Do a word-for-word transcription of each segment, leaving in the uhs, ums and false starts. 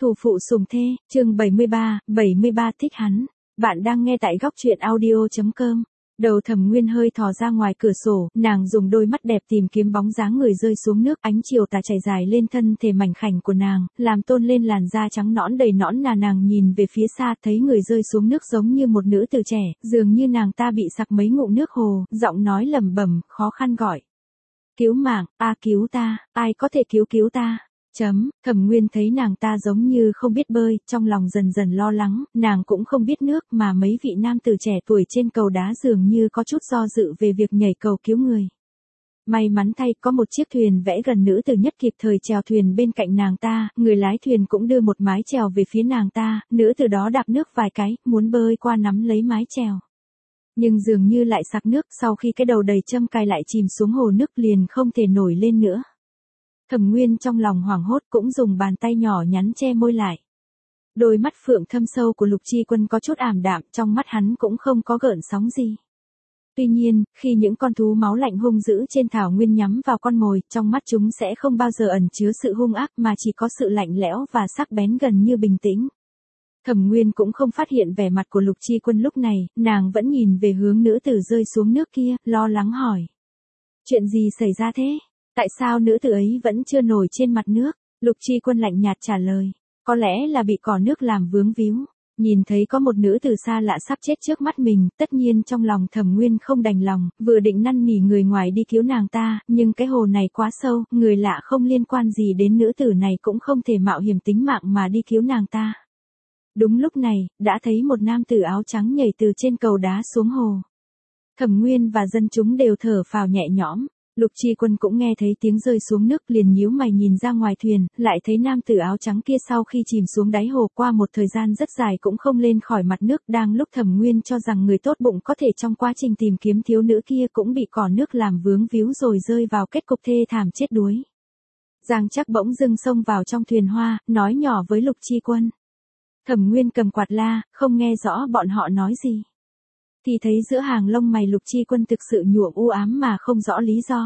Thủ phụ sủng thê, chương bảy mươi ba, bảy mươi ba thích hắn. Bạn đang nghe tại góc truyện audio chấm com. Đầu Thẩm Nguyên hơi thò ra ngoài cửa sổ, nàng dùng đôi mắt đẹp tìm kiếm bóng dáng người rơi xuống nước, ánh chiều tà chảy dài lên thân thể mảnh khảnh của nàng, làm tôn lên làn da trắng nõn đầy nõn nà. Nàng nhìn về phía xa, thấy người rơi xuống nước giống như một nữ tử trẻ, dường như nàng ta bị sặc mấy ngụm nước hồ, giọng nói lẩm bẩm, khó khăn gọi. Cứu mạng, a cứu ta, ai có thể cứu cứu ta? Chấm, Thẩm Nguyên thấy nàng ta giống như không biết bơi, trong lòng dần dần lo lắng, nàng cũng không biết nước mà mấy vị nam tử trẻ tuổi trên cầu đá dường như có chút do dự về việc nhảy cầu cứu người. May mắn thay có một chiếc thuyền vẽ gần nữ tử nhất kịp thời chèo thuyền bên cạnh nàng ta, người lái thuyền cũng đưa một mái chèo về phía nàng ta, nữ tử đó đạp nước vài cái, muốn bơi qua nắm lấy mái chèo. Nhưng dường như lại sặc nước, sau khi cái đầu đầy châm cài lại chìm xuống hồ nước liền không thể nổi lên nữa. Thẩm Nguyên trong lòng hoảng hốt cũng dùng bàn tay nhỏ nhắn che môi lại. Đôi mắt phượng thâm sâu của Lục Chi Quân có chút ảm đạm, trong mắt hắn cũng không có gợn sóng gì. Tuy nhiên, khi những con thú máu lạnh hung dữ trên thảo nguyên nhắm vào con mồi, trong mắt chúng sẽ không bao giờ ẩn chứa sự hung ác mà chỉ có sự lạnh lẽo và sắc bén gần như bình tĩnh. Thẩm Nguyên cũng không phát hiện vẻ mặt của Lục Chi Quân lúc này, nàng vẫn nhìn về hướng nữ tử rơi xuống nước kia, lo lắng hỏi. Chuyện gì xảy ra thế? Tại sao nữ tử ấy vẫn chưa nổi trên mặt nước? Lục Chi Quân lạnh nhạt trả lời. Có lẽ là bị cỏ nước làm vướng víu. Nhìn thấy có một nữ tử xa lạ sắp chết trước mắt mình, tất nhiên trong lòng Thẩm Nguyên không đành lòng, vừa định năn nỉ người ngoài đi cứu nàng ta, nhưng cái hồ này quá sâu, người lạ không liên quan gì đến nữ tử này cũng không thể mạo hiểm tính mạng mà đi cứu nàng ta. Đúng lúc này, đã thấy một nam tử áo trắng nhảy từ trên cầu đá xuống hồ. Thẩm Nguyên và dân chúng đều thở phào nhẹ nhõm. Lục Chi Quân cũng nghe thấy tiếng rơi xuống nước liền nhíu mày nhìn ra ngoài thuyền, lại thấy nam tử áo trắng kia sau khi chìm xuống đáy hồ qua một thời gian rất dài cũng không lên khỏi mặt nước. Đang lúc Thẩm Nguyên cho rằng người tốt bụng có thể trong quá trình tìm kiếm thiếu nữ kia cũng bị cỏ nước làm vướng víu rồi rơi vào kết cục thê thảm chết đuối. Giang Trác bỗng dưng xông vào trong thuyền hoa, nói nhỏ với Lục Chi Quân. Thẩm Nguyên cầm quạt la, không nghe rõ bọn họ nói gì. Thì thấy giữa hàng lông mày Lục Chi Quân thực sự nhuộm u ám mà không rõ lý do.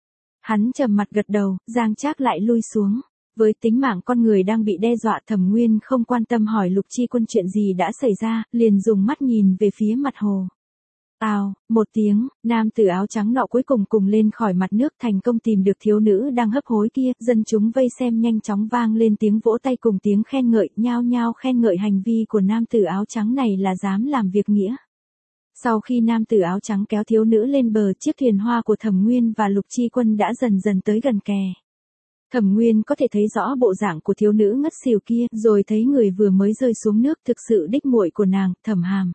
Hắn trầm mặt gật đầu, Giang Trác lại lui xuống. Với tính mạng con người đang bị đe dọa, Thẩm Nguyên không quan tâm hỏi Lục Chi Quân chuyện gì đã xảy ra, liền dùng mắt nhìn về phía mặt hồ. Ào, một tiếng, nam tử áo trắng nọ cuối cùng cùng lên khỏi mặt nước, thành công tìm được thiếu nữ đang hấp hối kia. Dân chúng vây xem nhanh chóng vang lên tiếng vỗ tay cùng tiếng khen ngợi, nhao nhao khen ngợi hành vi của nam tử áo trắng này là dám làm việc nghĩa. Sau khi nam tử áo trắng kéo thiếu nữ lên bờ, chiếc thuyền hoa của Thẩm Nguyên và Lục Chi Quân đã dần dần tới gần kè. Thẩm Nguyên có thể thấy rõ bộ dạng của thiếu nữ ngất xỉu kia, rồi thấy người vừa mới rơi xuống nước thực sự đích muội của nàng, Thẩm Hàm.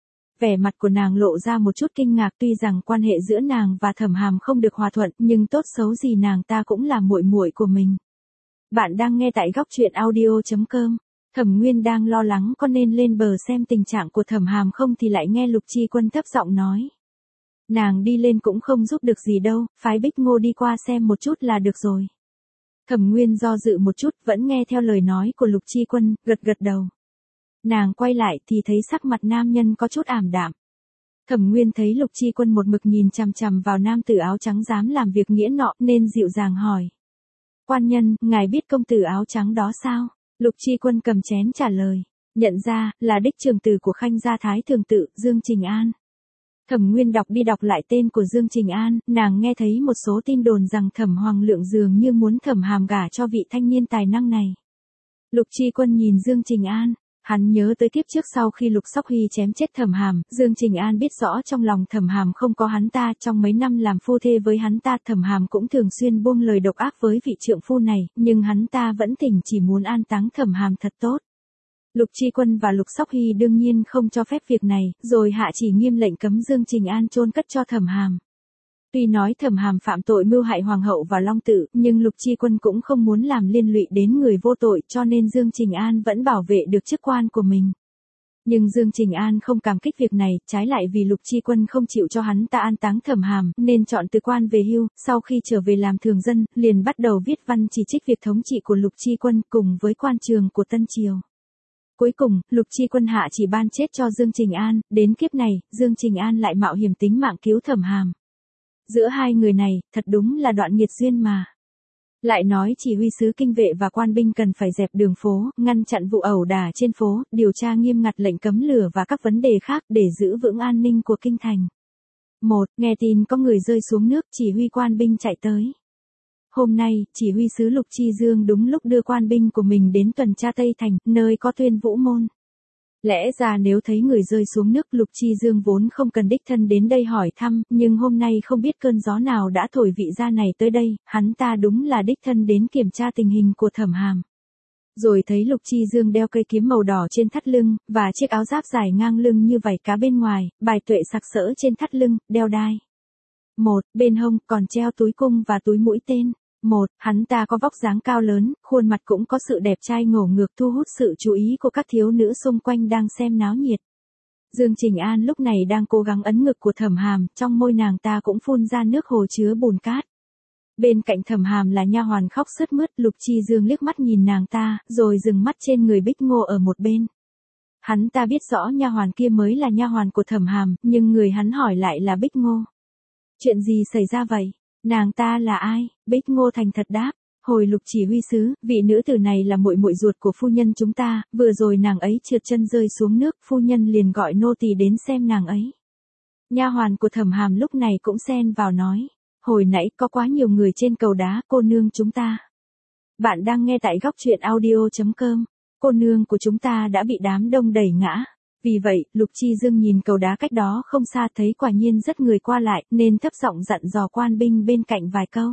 Vẻ mặt của nàng lộ ra một chút kinh ngạc, tuy rằng quan hệ giữa nàng và Thẩm Hàm không được hòa thuận, nhưng tốt xấu gì nàng ta cũng là muội muội của mình. Bạn đang nghe tại góc truyện audio chấm com. Thẩm Nguyên đang lo lắng có nên lên bờ xem tình trạng của Thẩm Hàm không thì lại nghe Lục Chi Quân thấp giọng nói. Nàng đi lên cũng không giúp được gì đâu, phái Bích Ngô đi qua xem một chút là được rồi. Thẩm Nguyên do dự một chút, vẫn nghe theo lời nói của Lục Chi Quân, gật gật đầu. Nàng quay lại thì thấy sắc mặt nam nhân có chút ảm đạm. Thẩm Nguyên thấy Lục Chi Quân một mực nhìn chằm chằm vào nam tử áo trắng dám làm việc nghĩa nọ nên dịu dàng hỏi. Quan nhân, ngài biết công tử áo trắng đó sao? Lục Chi Quân cầm chén trả lời. Nhận ra, là đích trưởng tử của Khanh gia Thái Thường Tự, Dương Trình An. Thẩm Nguyên đọc đi đọc lại tên của Dương Trình An, nàng nghe thấy một số tin đồn rằng Thẩm Hoàng Lượng dường như muốn Thẩm Hàm gả cho vị thanh niên tài năng này. Lục Chi Quân nhìn Dương Trình An. Hắn nhớ tới kiếp trước sau khi Lục Sóc Hy chém chết Thẩm Hàm, Dương Trình An biết rõ trong lòng Thẩm Hàm không có hắn ta, trong mấy năm làm phu thê với hắn ta, Thẩm Hàm cũng thường xuyên buông lời độc ác với vị trượng phu này, nhưng hắn ta vẫn thỉnh chỉ muốn an táng Thẩm Hàm thật tốt. Lục Chi Quân và Lục Sóc Hy đương nhiên không cho phép việc này, rồi hạ chỉ nghiêm lệnh cấm Dương Trình An chôn cất cho Thẩm Hàm. Tuy nói Thẩm Hàm phạm tội mưu hại hoàng hậu và Long Tự, nhưng Lục Chi Quân cũng không muốn làm liên lụy đến người vô tội, cho nên Dương Trình An vẫn bảo vệ được chức quan của mình. Nhưng Dương Trình An không cảm kích việc này, trái lại vì Lục Chi Quân không chịu cho hắn ta an táng Thẩm Hàm, nên chọn từ quan về hưu, sau khi trở về làm thường dân, liền bắt đầu viết văn chỉ trích việc thống trị của Lục Chi Quân cùng với quan trường của Tân Triều. Cuối cùng, Lục Chi Quân hạ chỉ ban chết cho Dương Trình An, đến kiếp này, Dương Trình An lại mạo hiểm tính mạng cứu Thẩm Hàm. Giữa hai người này, thật đúng là đoạn nghiệt duyên mà. Lại nói chỉ huy sứ kinh vệ và quan binh cần phải dẹp đường phố, ngăn chặn vụ ẩu đả trên phố, điều tra nghiêm ngặt lệnh cấm lửa và các vấn đề khác để giữ vững an ninh của kinh thành. một. Nghe tin có người rơi xuống nước, chỉ huy quan binh chạy tới. Hôm nay, chỉ huy sứ Lục Chi Dương đúng lúc đưa quan binh của mình đến tuần tra Tây Thành, nơi có Tuyên Vũ Môn. Lẽ ra nếu thấy người rơi xuống nước, Lục Chi Dương vốn không cần đích thân đến đây hỏi thăm, nhưng hôm nay không biết cơn gió nào đã thổi vị gia này tới đây, hắn ta đúng là đích thân đến kiểm tra tình hình của Thẩm Hàm. Rồi thấy Lục Chi Dương đeo cây kiếm màu đỏ trên thắt lưng, và chiếc áo giáp dài ngang lưng như vảy cá bên ngoài, bài tuệ sặc sỡ trên thắt lưng, đeo đai. Một, bên hông còn treo túi cung và túi mũi tên. Một, hắn ta có vóc dáng cao lớn, khuôn mặt cũng có sự đẹp trai ngổ ngược thu hút sự chú ý của các thiếu nữ xung quanh đang xem náo nhiệt. Dương Trình An lúc này đang cố gắng ấn ngực của Thẩm Hàm, trong môi nàng ta cũng phun ra nước hồ chứa bùn cát. Bên cạnh Thẩm Hàm là nha hoàn khóc sướt mướt, Lục Chi Dương liếc mắt nhìn nàng ta, rồi dừng mắt trên người Bích Ngô ở một bên. Hắn ta biết rõ nha hoàn kia mới là nha hoàn của Thẩm Hàm, nhưng người hắn hỏi lại là Bích Ngô. Chuyện gì xảy ra vậy? Nàng ta là ai? Bích Ngô thành thật đáp. Hồi Lục chỉ huy sứ, vị nữ tử này là muội muội ruột của phu nhân chúng ta, vừa rồi nàng ấy trượt chân rơi xuống nước, phu nhân liền gọi nô tỳ đến xem nàng ấy. Nha hoàn của Thẩm Hàm lúc này cũng xen vào nói. Hồi nãy có quá nhiều người trên cầu đá, cô nương chúng ta. Bạn đang nghe tại góc truyện audio chấm com. Cô nương của chúng ta đã bị đám đông đẩy ngã. Vì vậy, Lục Chi Dương nhìn cầu đá cách đó không xa thấy quả nhiên rất người qua lại, nên thấp giọng dặn dò quan binh bên cạnh vài câu.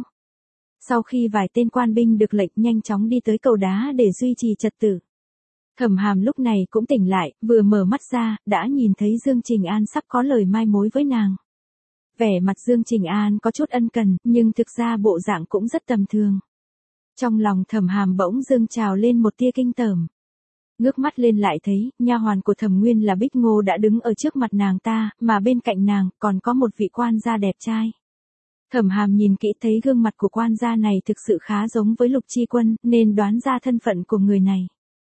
Sau khi vài tên quan binh được lệnh nhanh chóng đi tới cầu đá để duy trì trật tự. Thẩm Hàm lúc này cũng tỉnh lại, vừa mở mắt ra, đã nhìn thấy Dương Trình An sắp có lời mai mối với nàng. Vẻ mặt Dương Trình An có chút ân cần, nhưng thực ra bộ dạng cũng rất tầm thường. Trong lòng Thẩm Hàm bỗng dưng trào lên một tia kinh tởm. Ngước mắt lên lại thấy, nha hoàn của Thẩm Nguyên là Bích Ngô đã đứng ở trước mặt nàng ta, mà bên cạnh nàng còn có một vị quan gia đẹp trai. Thẩm Hàm nhìn kỹ thấy gương mặt của quan gia này thực sự khá giống với Lục Chi Quân, nên đoán ra thân phận của người này.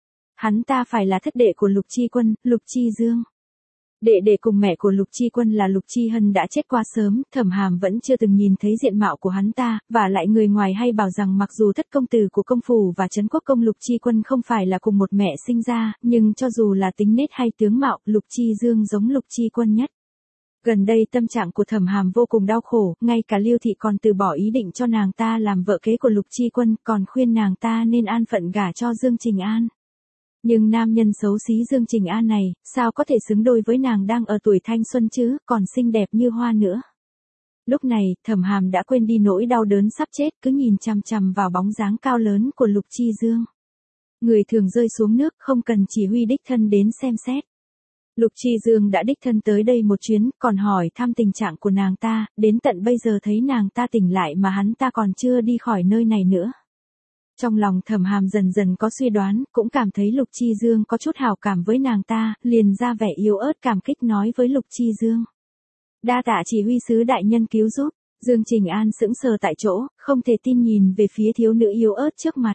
Hắn ta phải là thất đệ của Lục Chi Quân, Lục Chi Dương. Đệ đệ cùng mẹ của Lục Chi Quân là Lục Chi Hân đã chết qua sớm, Thẩm Hàm vẫn chưa từng nhìn thấy diện mạo của hắn ta, và lại người ngoài hay bảo rằng mặc dù thất công tử của công phủ và trấn quốc công Lục Chi Quân không phải là cùng một mẹ sinh ra, nhưng cho dù là tính nết hay tướng mạo, Lục Chi Dương giống Lục Chi Quân nhất. Gần đây tâm trạng của Thẩm Hàm vô cùng đau khổ, ngay cả Liêu Thị còn từ bỏ ý định cho nàng ta làm vợ kế của Lục Chi Quân, còn khuyên nàng ta nên an phận gả cho Dương Trình An. Nhưng nam nhân xấu xí Dương Trình An này, sao có thể xứng đôi với nàng đang ở tuổi thanh xuân chứ, còn xinh đẹp như hoa nữa. Lúc này, Thẩm Hàm đã quên đi nỗi đau đớn sắp chết, cứ nhìn chằm chằm vào bóng dáng cao lớn của Lục Chi Dương. Người thường rơi xuống nước không cần chỉ huy đích thân đến xem xét. Lục Chi Dương đã đích thân tới đây một chuyến, còn hỏi thăm tình trạng của nàng ta, đến tận bây giờ thấy nàng ta tỉnh lại mà hắn ta còn chưa đi khỏi nơi này nữa. Trong lòng Thẩm Hàm dần dần có suy đoán, cũng cảm thấy Lục Chi Dương có chút hảo cảm với nàng ta, liền ra vẻ yếu ớt cảm kích nói với Lục Chi Dương. Đa tạ chỉ huy sứ đại nhân cứu giúp. Dương Trình An sững sờ tại chỗ, không thể tin nhìn về phía thiếu nữ yếu ớt trước mặt.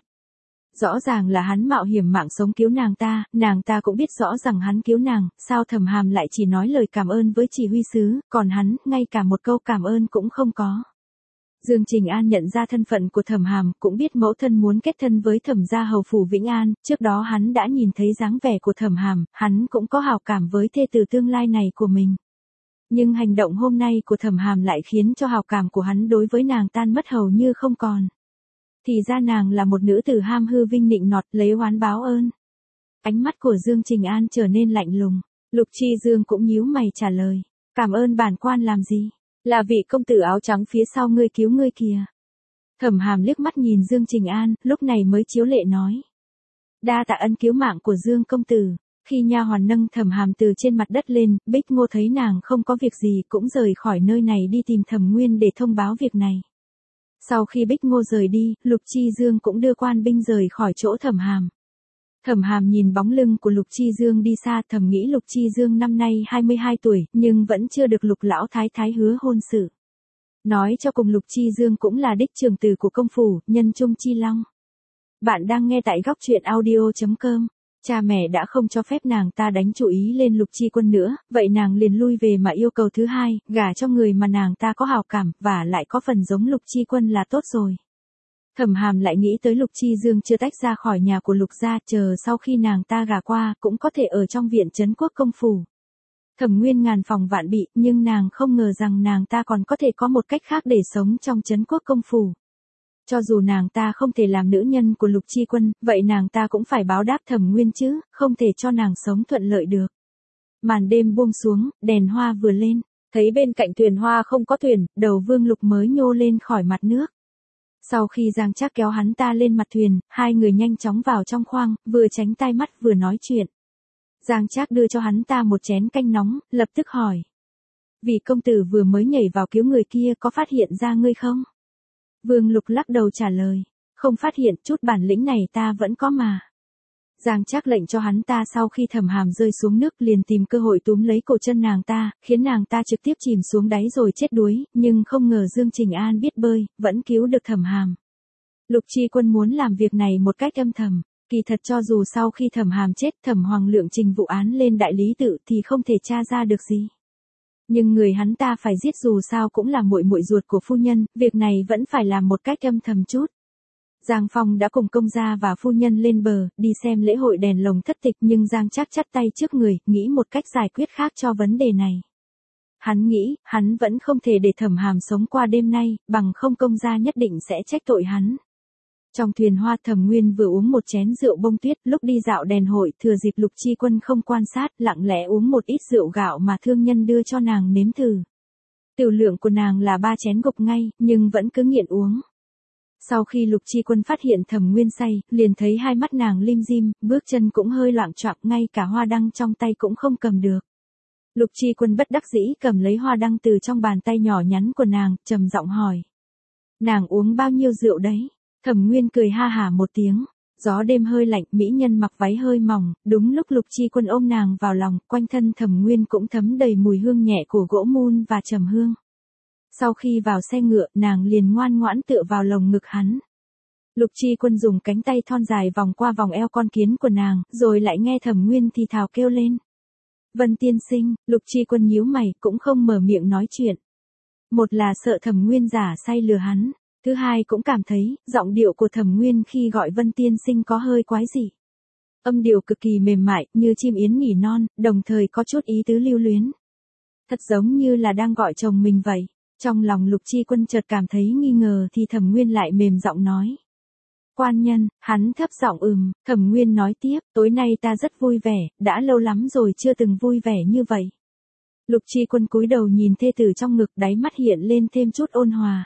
Rõ ràng là hắn mạo hiểm mạng sống cứu nàng ta, nàng ta cũng biết rõ rằng hắn cứu nàng, sao Thẩm Hàm lại chỉ nói lời cảm ơn với chỉ huy sứ, còn hắn, ngay cả một câu cảm ơn cũng không có. Dương Trình An nhận ra thân phận của Thẩm Hàm, cũng biết mẫu thân muốn kết thân với Thẩm gia hầu phủ Vĩnh An, trước đó hắn đã nhìn thấy dáng vẻ của Thẩm Hàm, hắn cũng có hảo cảm với thê tử tương lai này của mình. Nhưng hành động hôm nay của Thẩm Hàm lại khiến cho hảo cảm của hắn đối với nàng tan mất hầu như không còn. Thì ra nàng là một nữ tử ham hư vinh nịnh nọt, lấy oán báo ơn. Ánh mắt của Dương Trình An trở nên lạnh lùng, Lục Chi Dương cũng nhíu mày trả lời, cảm ơn bản quan làm gì? Là vị công tử áo trắng phía sau ngươi cứu ngươi kìa. Thẩm Hàm liếc mắt nhìn Dương Trình An, lúc này mới chiếu lệ nói. Đa tạ ân cứu mạng của Dương công tử. Khi nha hoàn nâng Thẩm Hàm từ trên mặt đất lên, Bích Ngô thấy nàng không có việc gì cũng rời khỏi nơi này đi tìm Thẩm Nguyên để thông báo việc này. Sau khi Bích Ngô rời đi, Lục Chi Dương cũng đưa quan binh rời khỏi chỗ Thẩm Hàm. Thẩm Hàm nhìn bóng lưng của Lục Chi Dương đi xa, thầm nghĩ Lục Chi Dương năm nay hai mươi hai tuổi, nhưng vẫn chưa được Lục lão thái thái hứa hôn sự. Nói cho cùng Lục Chi Dương cũng là đích trưởng tử của công phủ, nhân trung chi long. Bạn đang nghe tại góc truyện audio chấm com. Cha mẹ đã không cho phép nàng ta đánh chủ ý lên Lục Chi Quân nữa, vậy nàng liền lui về mà yêu cầu thứ hai, gả cho người mà nàng ta có hảo cảm, và lại có phần giống Lục Chi Quân là tốt rồi. Thẩm Hàm lại nghĩ tới Lục Chi Dương chưa tách ra khỏi nhà của Lục gia, chờ sau khi nàng ta gả qua, cũng có thể ở trong viện trấn quốc công phủ. Thẩm Nguyên ngàn phòng vạn bị, nhưng nàng không ngờ rằng nàng ta còn có thể có một cách khác để sống trong trấn quốc công phủ. Cho dù nàng ta không thể làm nữ nhân của Lục Chi Quân, vậy nàng ta cũng phải báo đáp Thẩm Nguyên chứ, không thể cho nàng sống thuận lợi được. Màn đêm buông xuống, đèn hoa vừa lên, thấy bên cạnh thuyền hoa không có thuyền, đầu Vương Lục mới nhô lên khỏi mặt nước. Sau khi Giang Trác kéo hắn ta lên mặt thuyền, hai người nhanh chóng vào trong khoang, vừa tránh tai mắt vừa nói chuyện. Giang Trác đưa cho hắn ta một chén canh nóng, lập tức hỏi. Vị công tử vừa mới nhảy vào cứu người kia có phát hiện ra ngươi không? Vương Lục lắc đầu trả lời. Không phát hiện, chút bản lĩnh này ta vẫn có mà. Giang Trác lệnh cho hắn ta sau khi Thẩm Hàm rơi xuống nước liền tìm cơ hội túm lấy cổ chân nàng ta, khiến nàng ta trực tiếp chìm xuống đáy rồi chết đuối, nhưng không ngờ Dương Trình An biết bơi, vẫn cứu được Thẩm Hàm. Lục Chi Quân muốn làm việc này một cách âm thầm, kỳ thật cho dù sau khi Thẩm Hàm chết, Thẩm Hoàng Lượng trình vụ án lên đại lý tự thì không thể tra ra được gì. Nhưng người hắn ta phải giết dù sao cũng là muội muội ruột của phu nhân, việc này vẫn phải làm một cách âm thầm chút. Giang Phong đã cùng công gia và phu nhân lên bờ, đi xem lễ hội đèn lồng thất tịch, nhưng Giang Trác chắp tay trước người, nghĩ một cách giải quyết khác cho vấn đề này. Hắn nghĩ, hắn vẫn không thể để Thẩm Hàm sống qua đêm nay, bằng không công gia nhất định sẽ trách tội hắn. Trong thuyền hoa, Thẩm Nguyên vừa uống một chén rượu bông tuyết, lúc đi dạo đèn hội, thừa dịp Lục Chi Quân không quan sát, lặng lẽ uống một ít rượu gạo mà thương nhân đưa cho nàng nếm thử. Tiểu lượng của nàng là ba chén gục ngay, nhưng vẫn cứ nghiện uống. Sau khi Lục Chi Quân phát hiện Thẩm Nguyên say, liền thấy hai mắt nàng lim dim, bước chân cũng hơi loạng choạng, ngay cả hoa đăng trong tay cũng không cầm được. Lục Chi Quân bất đắc dĩ cầm lấy hoa đăng từ trong bàn tay nhỏ nhắn của nàng, trầm giọng hỏi. Nàng uống bao nhiêu rượu đấy? Thẩm Nguyên cười ha hả một tiếng. Gió đêm hơi lạnh, mỹ nhân mặc váy hơi mỏng, đúng lúc Lục Chi Quân ôm nàng vào lòng, quanh thân Thẩm Nguyên cũng thấm đầy mùi hương nhẹ của gỗ mun và trầm hương. Sau khi vào xe ngựa, nàng liền ngoan ngoãn tựa vào lồng ngực hắn. Lục Chi Quân dùng cánh tay thon dài vòng qua vòng eo con kiến của nàng, rồi lại nghe Thẩm Nguyên thì thào kêu lên. Vân tiên sinh, Lục Chi Quân nhíu mày, cũng không mở miệng nói chuyện. Một là sợ Thẩm Nguyên giả say lừa hắn, thứ hai cũng cảm thấy, giọng điệu của Thẩm Nguyên khi gọi Vân tiên sinh có hơi quái dị. Âm điệu cực kỳ mềm mại, như chim yến nỉ non, đồng thời có chút ý tứ lưu luyến. Thật giống như là đang gọi chồng mình vậy. Trong lòng Lục Chi Quân chợt cảm thấy nghi ngờ thì Thẩm Nguyên lại mềm giọng nói. Quan nhân, hắn thấp giọng ừm, Thẩm Nguyên nói tiếp, tối nay ta rất vui vẻ, đã lâu lắm rồi chưa từng vui vẻ như vậy. Lục Chi Quân cúi đầu nhìn thê tử trong ngực, đáy mắt hiện lên thêm chút ôn hòa.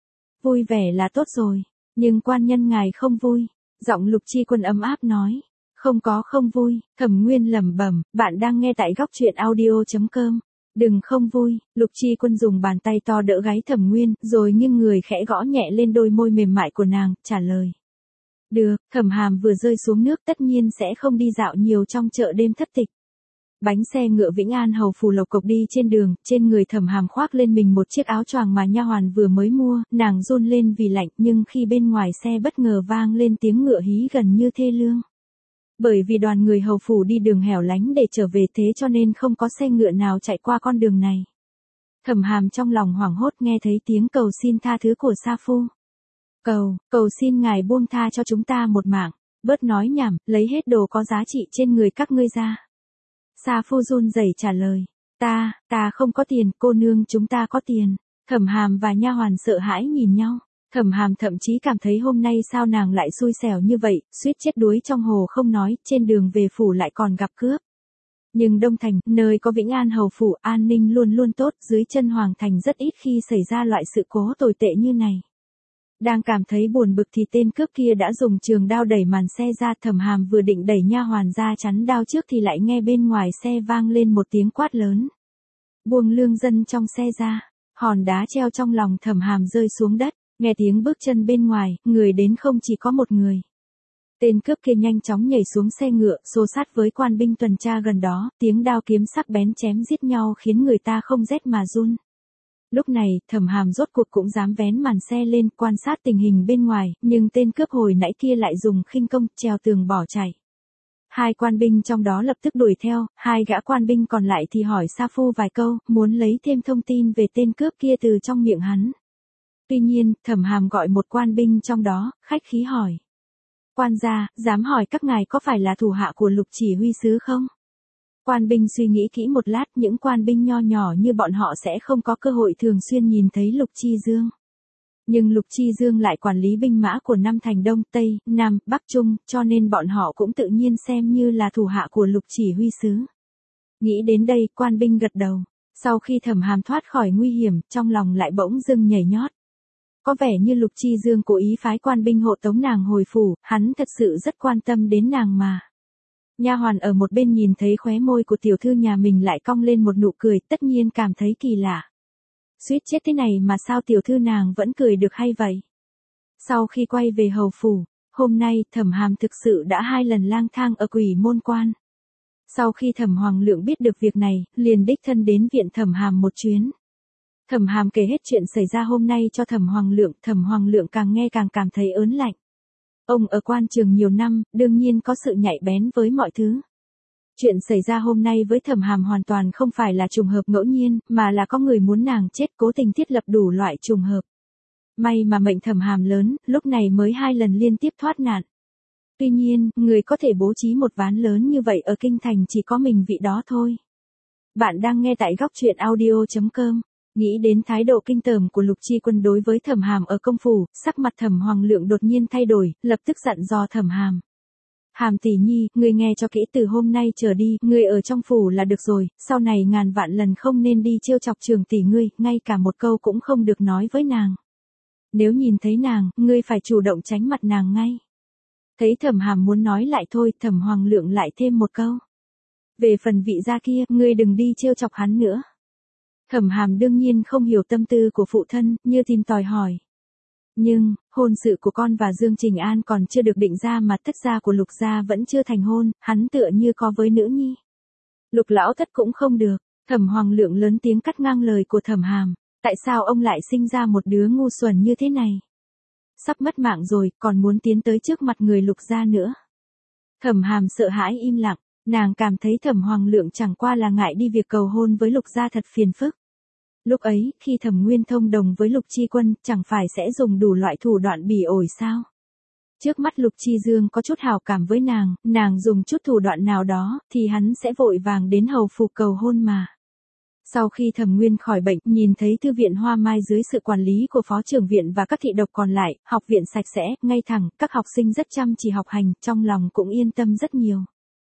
Vui vẻ là tốt rồi, nhưng quan nhân ngài không vui. Giọng Lục Chi Quân ấm áp nói. Không có không vui, Thẩm Nguyên lẩm bẩm, bạn đang nghe tại góc truyện audio chấm com. Đừng không vui, Lục Chi Quân dùng bàn tay to đỡ gáy Thẩm Nguyên, rồi nghiêng người khẽ gõ nhẹ lên đôi môi mềm mại của nàng, trả lời. Được, Thẩm Hàm vừa rơi xuống nước tất nhiên sẽ không đi dạo nhiều trong chợ đêm thất tịch. Bánh xe ngựa Vĩnh An hầu phủ lộc cộc đi trên đường, trên người Thẩm Hàm khoác lên mình một chiếc áo choàng mà nha hoàn vừa mới mua, nàng run lên vì lạnh, nhưng khi bên ngoài xe bất ngờ vang lên tiếng ngựa hí gần như thê lương. Bởi vì đoàn người hầu phủ đi đường hẻo lánh để trở về, thế cho nên không có xe ngựa nào chạy qua con đường này. Thẩm Hàm trong lòng hoảng hốt nghe thấy tiếng cầu xin tha thứ của Sa Phu. Cầu, cầu xin ngài buông tha cho chúng ta một mạng, bớt nói nhảm, lấy hết đồ có giá trị trên người các ngươi ra. Sa Phu run rẩy trả lời, ta, ta không có tiền, cô nương chúng ta có tiền. Thẩm Hàm và nha hoàn sợ hãi nhìn nhau. Thẩm Hàm thậm chí cảm thấy hôm nay sao nàng lại xui xẻo như vậy, suýt chết đuối trong hồ không nói, trên đường về phủ lại còn gặp cướp. Nhưng Đông Thành, nơi có Vĩnh An hầu phủ, an ninh luôn luôn tốt, dưới chân Hoàng Thành rất ít khi xảy ra loại sự cố tồi tệ như này. Đang cảm thấy buồn bực thì tên cướp kia đã dùng trường đao đẩy màn xe ra. Thẩm Hàm vừa định đẩy nha hoàn ra chắn đao trước thì lại nghe bên ngoài xe vang lên một tiếng quát lớn. Buông lương dân trong xe ra. Hòn đá treo trong lòng Thẩm Hàm rơi xuống đất. Nghe tiếng bước chân bên ngoài, người đến không chỉ có một người. Tên cướp kia nhanh chóng nhảy xuống xe ngựa, xô sát với quan binh tuần tra gần đó, tiếng đao kiếm sắc bén chém giết nhau khiến người ta không rét mà run. Lúc này, Thẩm Hàm rốt cuộc cũng dám vén màn xe lên, quan sát tình hình bên ngoài, nhưng tên cướp hồi nãy kia lại dùng khinh công, trèo tường bỏ chạy. Hai quan binh trong đó lập tức đuổi theo, hai gã quan binh còn lại thì hỏi Sa Phu vài câu, muốn lấy thêm thông tin về tên cướp kia từ trong miệng hắn. Tuy nhiên, Thẩm Hàm gọi một quan binh trong đó, khách khí hỏi. Quan gia, dám hỏi các ngài có phải là thủ hạ của Lục chỉ huy sứ không? Quan binh suy nghĩ kỹ một lát, những quan binh nho nhỏ như bọn họ sẽ không có cơ hội thường xuyên nhìn thấy Lục Chi Dương. Nhưng Lục Chi Dương lại quản lý binh mã của năm thành Đông, Tây, Nam, Bắc Trung, cho nên bọn họ cũng tự nhiên xem như là thủ hạ của Lục chỉ huy sứ. Nghĩ đến đây, quan binh gật đầu. Sau khi Thẩm Hàm thoát khỏi nguy hiểm, trong lòng lại bỗng dưng nhảy nhót. Có vẻ như Lục Chi Dương cố ý phái quan binh hộ tống nàng hồi phủ, hắn thật sự rất quan tâm đến nàng mà. Nha hoàn ở một bên nhìn thấy khóe môi của tiểu thư nhà mình lại cong lên một nụ cười, tất nhiên cảm thấy kỳ lạ. Suýt chết thế này mà sao tiểu thư nàng vẫn cười được hay vậy? Sau khi quay về hầu phủ, hôm nay Thẩm Hàm thực sự đã hai lần lang thang ở Quỷ Môn Quan. Sau khi Thẩm Hoàng Lượng biết được việc này, liền đích thân đến viện Thẩm Hàm một chuyến. Thẩm Hàm kể hết chuyện xảy ra hôm nay cho Thẩm Hoàng Lượng, Thẩm Hoàng Lượng càng nghe càng cảm thấy ớn lạnh. Ông ở quan trường nhiều năm, đương nhiên có sự nhạy bén với mọi thứ. Chuyện xảy ra hôm nay với Thẩm Hàm hoàn toàn không phải là trùng hợp ngẫu nhiên, mà là có người muốn nàng chết cố tình thiết lập đủ loại trùng hợp. May mà mệnh Thẩm Hàm lớn, lúc này mới hai lần liên tiếp thoát nạn. Tuy nhiên, người có thể bố trí một ván lớn như vậy ở kinh thành chỉ có mình vị đó thôi. Bạn đang nghe tại góc truyện audio chấm com. Nghĩ đến thái độ kinh tởm của Lục Chi Quân đối với Thẩm Hàm ở công phủ, sắc mặt Thẩm Hoàng Lượng đột nhiên thay đổi, lập tức dặn dò Thẩm Hàm. Hàm tỷ nhi, ngươi nghe cho kỹ, từ hôm nay trở đi, ngươi ở trong phủ là được rồi, sau này ngàn vạn lần không nên đi trêu chọc Trường tỷ ngươi, ngay cả một câu cũng không được nói với nàng. Nếu nhìn thấy nàng, ngươi phải chủ động tránh mặt nàng ngay. Thấy Thẩm Hàm muốn nói lại thôi, Thẩm Hoàng Lượng lại thêm một câu. Về phần vị gia kia, ngươi đừng đi trêu chọc hắn nữa. Thẩm Hàm đương nhiên không hiểu tâm tư của phụ thân, như tìm tòi hỏi. Nhưng, hôn sự của con và Dương Trình An còn chưa được định ra mà thất gia của Lục gia vẫn chưa thành hôn, hắn tựa như có với nữ nhi. Lục lão thất cũng không được, Thẩm Hoàng Lượng lớn tiếng cắt ngang lời của Thẩm Hàm. Tại sao ông lại sinh ra một đứa ngu xuẩn như thế này? Sắp mất mạng rồi, còn muốn tiến tới trước mặt người Lục gia nữa. Thẩm Hàm sợ hãi im lặng, nàng cảm thấy Thẩm Hoàng Lượng chẳng qua là ngại đi việc cầu hôn với Lục gia thật phiền phức. Lúc ấy, khi Thẩm Nguyên thông đồng với Lục Chi Quân, chẳng phải sẽ dùng đủ loại thủ đoạn bỉ ổi sao? Trước mắt Lục Chi Dương có chút hảo cảm với nàng, nàng dùng chút thủ đoạn nào đó, thì hắn sẽ vội vàng đến hầu phủ cầu hôn mà. Sau khi Thẩm Nguyên khỏi bệnh, nhìn thấy thư viện Hoa Mai dưới sự quản lý của phó trưởng viện và các thị độc còn lại, học viện sạch sẽ, ngay thẳng, các học sinh rất chăm chỉ học hành, trong lòng cũng yên tâm rất nhiều.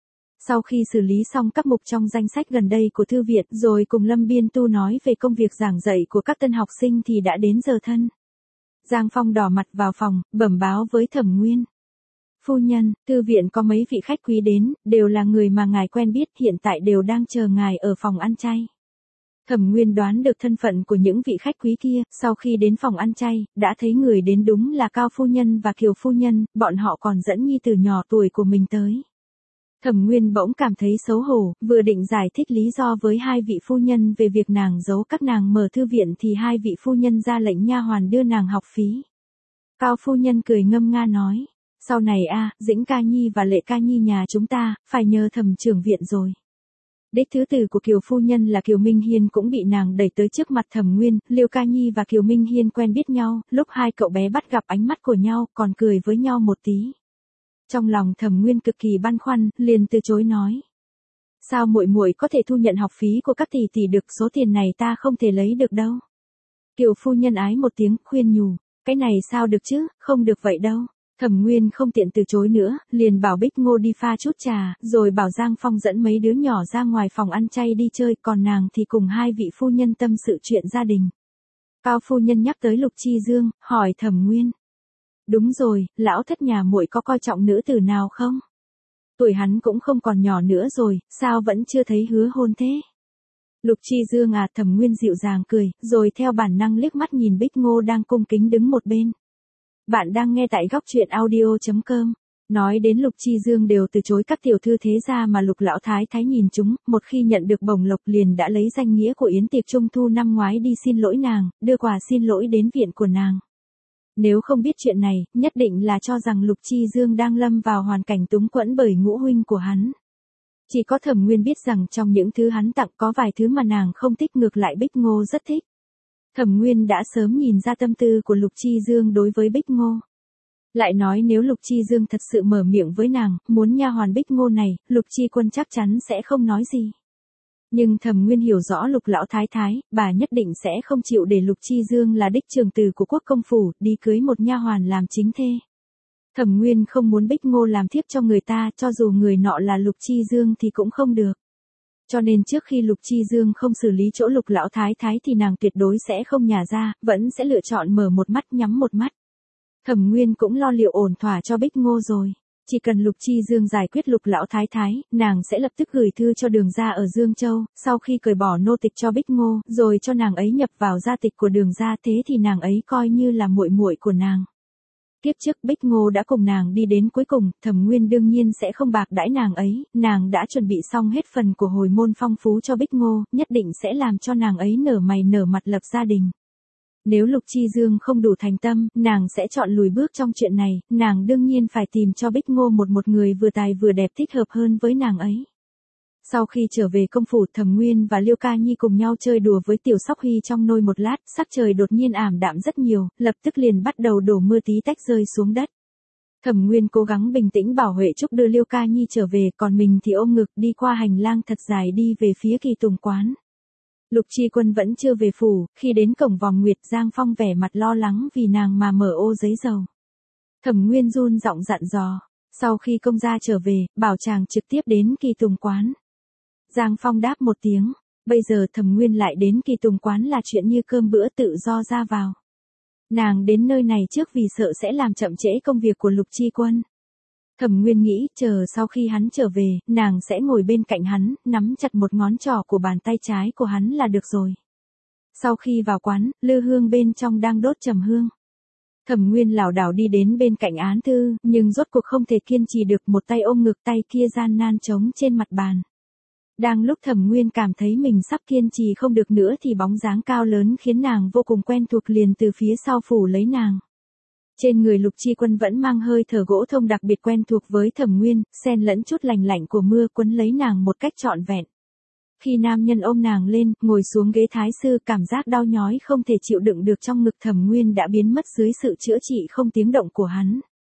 Sau khi xử lý xong các mục trong danh sách gần đây của thư viện, rồi cùng Lâm Biên Tu nói về công việc giảng dạy của các tân học sinh thì đã đến giờ thân. Giang Phong đỏ mặt vào phòng, bẩm báo với Thẩm Nguyên. Phu nhân, thư viện có mấy vị khách quý đến, đều là người mà ngài quen biết, hiện tại đều đang chờ ngài ở phòng ăn chay. Thẩm Nguyên đoán được thân phận của những vị khách quý kia, sau khi đến phòng ăn chay, đã thấy người đến đúng là Cao Phu Nhân và Kiều Phu Nhân, bọn họ còn dẫn nhi tử nhỏ tuổi của mình tới. Thẩm Nguyên bỗng cảm thấy xấu hổ, vừa định giải thích lý do với hai vị phu nhân về việc nàng giấu các nàng mở thư viện thì hai vị phu nhân ra lệnh nha hoàn đưa nàng học phí. Cao Phu Nhân cười ngâm nga nói, sau này a, Dĩnh Ca Nhi và Lệ Ca Nhi nhà chúng ta, phải nhờ Thẩm trưởng viện rồi. Đích thứ tử của Kiều Phu Nhân là Kiều Minh Hiên cũng bị nàng đẩy tới trước mặt Thẩm Nguyên, Liêu Ca Nhi và Kiều Minh Hiên quen biết nhau, lúc hai cậu bé bắt gặp ánh mắt của nhau, còn cười với nhau một tí. Trong lòng Thẩm Nguyên cực kỳ băn khoăn, liền từ chối nói. Sao muội muội có thể thu nhận học phí của các tỷ tỷ được, số tiền này ta không thể lấy được đâu. Kiều Phu Nhân ái một tiếng, khuyên nhủ, cái này sao được chứ, không được vậy đâu. Thẩm Nguyên không tiện từ chối nữa, liền bảo Bích Ngô đi pha chút trà, rồi bảo Giang Phong dẫn mấy đứa nhỏ ra ngoài phòng ăn chay đi chơi, còn nàng thì cùng hai vị phu nhân tâm sự chuyện gia đình. Cao Phu Nhân nhắc tới Lục Chi Dương, hỏi Thẩm Nguyên. Đúng rồi, lão thất nhà muội có coi trọng nữ tử nào không? Tuổi hắn cũng không còn nhỏ nữa rồi, sao vẫn chưa thấy hứa hôn thế? Lục Chi Dương à, Thẩm Nguyên dịu dàng cười, rồi theo bản năng liếc mắt nhìn Bích Ngô đang cung kính đứng một bên. Bạn đang nghe tại góc truyện audio chấm com. Nói đến Lục Chi Dương đều từ chối các tiểu thư thế gia mà Lục lão thái thái nhìn chúng, một khi nhận được bổng lộc liền đã lấy danh nghĩa của yến tiệc trung thu năm ngoái đi xin lỗi nàng, đưa quà xin lỗi đến viện của nàng. Nếu không biết chuyện này, nhất định là cho rằng Lục Chi Dương đang lâm vào hoàn cảnh túng quẫn bởi ngũ huynh của hắn. Chỉ có Thẩm Nguyên biết rằng trong những thứ hắn tặng có vài thứ mà nàng không thích, ngược lại Bích Ngô rất thích. Thẩm Nguyên đã sớm nhìn ra tâm tư của Lục Chi Dương đối với Bích Ngô. Lại nói nếu Lục Chi Dương thật sự mở miệng với nàng, muốn nha hoàn Bích Ngô này, Lục Chi Quân chắc chắn sẽ không nói gì. Nhưng Thẩm Nguyên hiểu rõ Lục lão thái thái, bà nhất định sẽ không chịu để Lục Chi Dương là đích trưởng tử của quốc công phủ, đi cưới một nha hoàn làm chính thê. Thẩm Nguyên không muốn Bích Ngô làm thiếp cho người ta, cho dù người nọ là Lục Chi Dương thì cũng không được. Cho nên trước khi Lục Chi Dương không xử lý chỗ Lục lão thái thái thì nàng tuyệt đối sẽ không nhả ra, vẫn sẽ lựa chọn mở một mắt nhắm một mắt. Thẩm Nguyên cũng lo liệu ổn thỏa cho Bích Ngô rồi. Chỉ cần Lục Chi Dương giải quyết Lục lão thái thái, nàng sẽ lập tức gửi thư cho Đường gia ở Dương Châu, sau khi cởi bỏ nô tịch cho Bích Ngô, rồi cho nàng ấy nhập vào gia tịch của Đường gia, thế thì nàng ấy coi như là muội muội của nàng. Kiếp trước Bích Ngô đã cùng nàng đi đến cuối cùng, Thẩm Nguyên đương nhiên sẽ không bạc đãi nàng ấy, nàng đã chuẩn bị xong hết phần của hồi môn phong phú cho Bích Ngô, nhất định sẽ làm cho nàng ấy nở mày nở mặt lập gia đình. Nếu Lục Chi Dương không đủ thành tâm, nàng sẽ chọn lùi bước trong chuyện này, nàng đương nhiên phải tìm cho Bích Ngô một một người vừa tài vừa đẹp thích hợp hơn với nàng ấy. Sau khi trở về công phủ, Thẩm Nguyên và Liêu Ca Nhi cùng nhau chơi đùa với Tiểu Sóc Hy trong nôi một lát, sắc trời đột nhiên ảm đạm rất nhiều, lập tức liền bắt đầu đổ mưa tí tách rơi xuống đất. Thẩm Nguyên cố gắng bình tĩnh bảo Huệ Trúc đưa Liêu Ca Nhi trở về, còn mình thì ôm ngực đi qua hành lang thật dài đi về phía Kỳ Tùng quán. Lục Chi Quân vẫn chưa về phủ, khi đến cổng vòng nguyệt, Giang Phong vẻ mặt lo lắng vì nàng mà mở ô giấy dầu. Thẩm Nguyên run giọng dặn dò, sau khi công gia trở về, bảo chàng trực tiếp đến Kỳ Tùng quán. Giang Phong đáp một tiếng, bây giờ Thẩm Nguyên lại đến Kỳ Tùng quán là chuyện như cơm bữa tự do ra vào. Nàng đến nơi này trước vì sợ sẽ làm chậm trễ công việc của Lục Chi Quân. Thẩm Nguyên nghĩ, chờ sau khi hắn trở về, nàng sẽ ngồi bên cạnh hắn, nắm chặt một ngón trỏ của bàn tay trái của hắn là được rồi. Sau khi vào quán, lư hương bên trong đang đốt trầm hương. Thẩm Nguyên lảo đảo đi đến bên cạnh án thư, nhưng rốt cuộc không thể kiên trì được, một tay ôm ngực, tay kia gian nan chống trên mặt bàn. Đang lúc Thẩm Nguyên cảm thấy mình sắp kiên trì không được nữa thì bóng dáng cao lớn khiến nàng vô cùng quen thuộc liền từ phía sau phủ lấy nàng. Trên người Lục Chi Quân vẫn mang hơi thở gỗ thông đặc biệt quen thuộc với Thẩm Nguyên, xen lẫn chút lành lạnh của mưa quấn lấy nàng một cách trọn vẹn. Khi nam nhân ôm nàng lên, ngồi xuống ghế thái sư, cảm giác đau nhói không thể chịu đựng được trong ngực Thẩm Nguyên đã biến mất dưới sự chữa trị không tiếng động của hắn.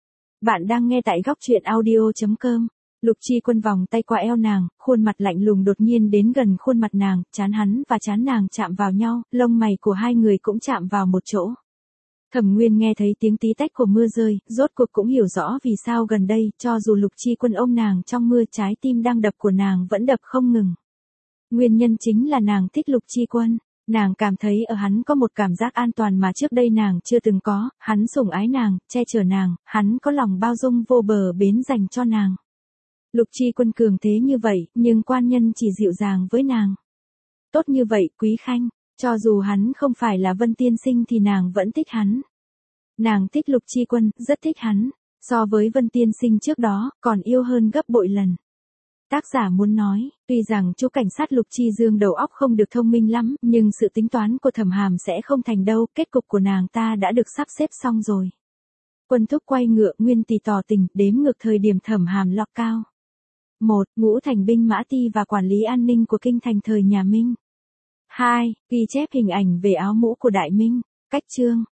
Bạn đang nghe tại góc truyện audio chấm com. Lục Chi Quân vòng tay qua eo nàng, khuôn mặt lạnh lùng đột nhiên đến gần khuôn mặt nàng, trán hắn và trán nàng chạm vào nhau, lông mày của hai người cũng chạm vào một chỗ. Thẩm Nguyên nghe thấy tiếng tí tách của mưa rơi, rốt cuộc cũng hiểu rõ vì sao gần đây, cho dù Lục Chi Quân ôm nàng trong mưa, trái tim đang đập của nàng vẫn đập không ngừng. Nguyên nhân chính là nàng thích Lục Chi Quân, nàng cảm thấy ở hắn có một cảm giác an toàn mà trước đây nàng chưa từng có, hắn sủng ái nàng, che chở nàng, hắn có lòng bao dung vô bờ bến dành cho nàng. Lục Chi Quân cường thế như vậy, nhưng quan nhân chỉ dịu dàng với nàng. Tốt như vậy, Quý Khanh, cho dù hắn không phải là Vân Tiên Sinh thì nàng vẫn thích hắn. Nàng thích Lục Chi Quân, rất thích hắn, so với Vân Tiên Sinh trước đó, còn yêu hơn gấp bội lần. Tác giả muốn nói, tuy rằng chú cảnh sát Lục Chi Dương đầu óc không được thông minh lắm, nhưng sự tính toán của Thẩm Hàm sẽ không thành đâu, kết cục của nàng ta đã được sắp xếp xong rồi. Quân thúc quay ngựa, Nguyên Tỷ tỏ tình, đếm ngược thời điểm Thẩm Hàm lọc cao. một. Ngũ thành binh mã ti và quản lý an ninh của kinh thành thời nhà Minh. hai. Ghi chép hình ảnh về áo mũ của Đại Minh. Cách chương.